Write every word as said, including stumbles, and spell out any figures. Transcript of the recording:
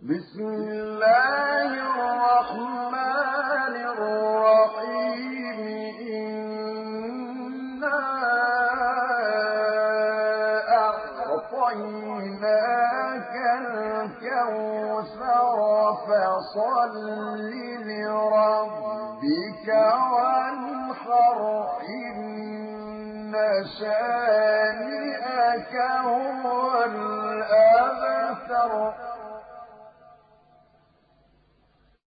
بسم الله الرحمن الرحيم إنا أعطيناك الكوثر فصل لربك وانحر إن شانئك هو الأبتر